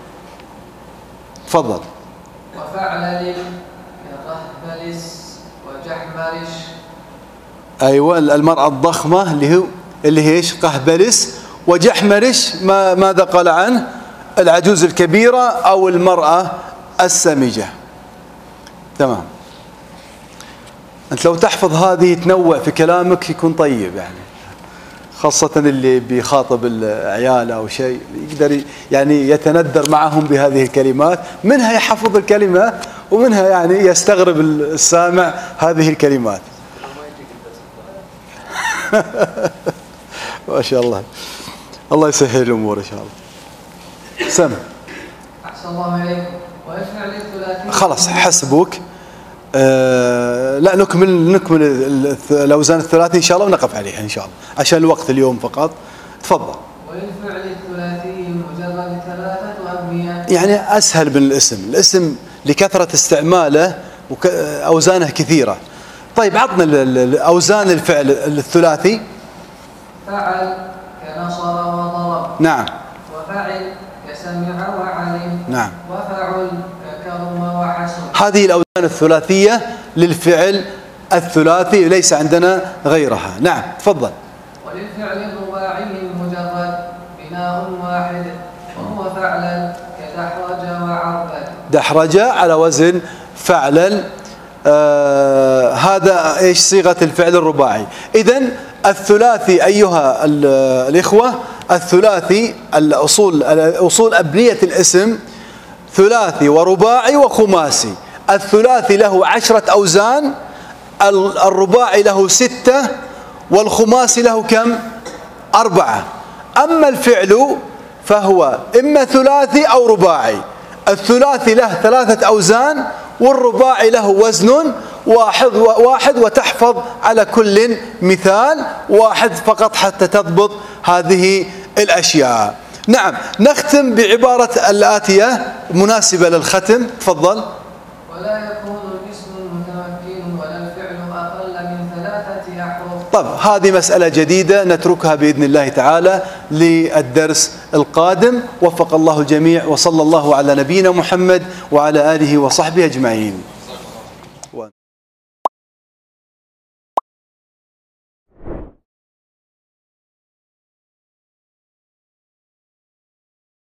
تفضل. وفعلل كغهبلس وجحمرش. أيوة، المرأة الضخمة اللي هي ايش؟ قهبلس. وجحمرش ماذا قال عنه؟ العجوز الكبيرة أو المرأة السمجة. تمام. أنت لو تحفظ هذه تنوع في كلامك يكون طيب، يعني خاصة اللي بيخاطب العيال أو شيء يقدر يعني يتندر معهم بهذه الكلمات، منها يحفظ الكلمة ومنها يعني يستغرب السامع هذه الكلمات. ما شاء الله، الله يسهل الأمور إن شاء الله. سمع. أحسن الله إليكم. ويفعل الثلاثي. خلاص حسبوك. لا نكمل الأوزان الثلاثي إن شاء الله ونقف عليها إن شاء الله عشان الوقت اليوم فقط. تفضل. ويفعل الثلاثي مجرد 3 أبنية. يعني أسهل من الاسم لكثرة استعماله وأوزانه كثيرة. طيب عطنا أوزان الفعل الثلاثي. فعل كنصر وضرب. نعم. وفعل كسمع وعلم. نعم. وفعل ككرم وحسن. هذه الأوزان الثلاثية للفعل الثلاثي، ليس عندنا غيرها. نعم. تفضل. وللفعل الرباعي المجرد بناء واحد، وهو فعلا كدحرج وعربد. دحرج على وزن فعلا. هذا ايش؟ صيغة الفعل الرباعي. إذن الثلاثي أيها الإخوة، الثلاثي أصول أبنية الاسم ثلاثي ورباعي وخماسي. الثلاثي له 10 أوزان، الرباعي له 6، والخماسي له كم؟ 4. أما الفعل فهو إما ثلاثي أو رباعي. الثلاثي له 3 أوزان، والرباعي له وزن واحد، وتحفظ على كل مثال واحد فقط حتى تضبط هذه الأشياء. نعم، نختم بعبارة الآتية مناسبة للختم. تفضل. ولا يكون الاسم المتمكن ولا الفعل أقل من 3 أحرف. طب هذه مسألة جديدة نتركها بإذن الله تعالى للدرس القادم. وفق الله الجميع، وصلى الله على نبينا محمد وعلى آله وصحبه أجمعين.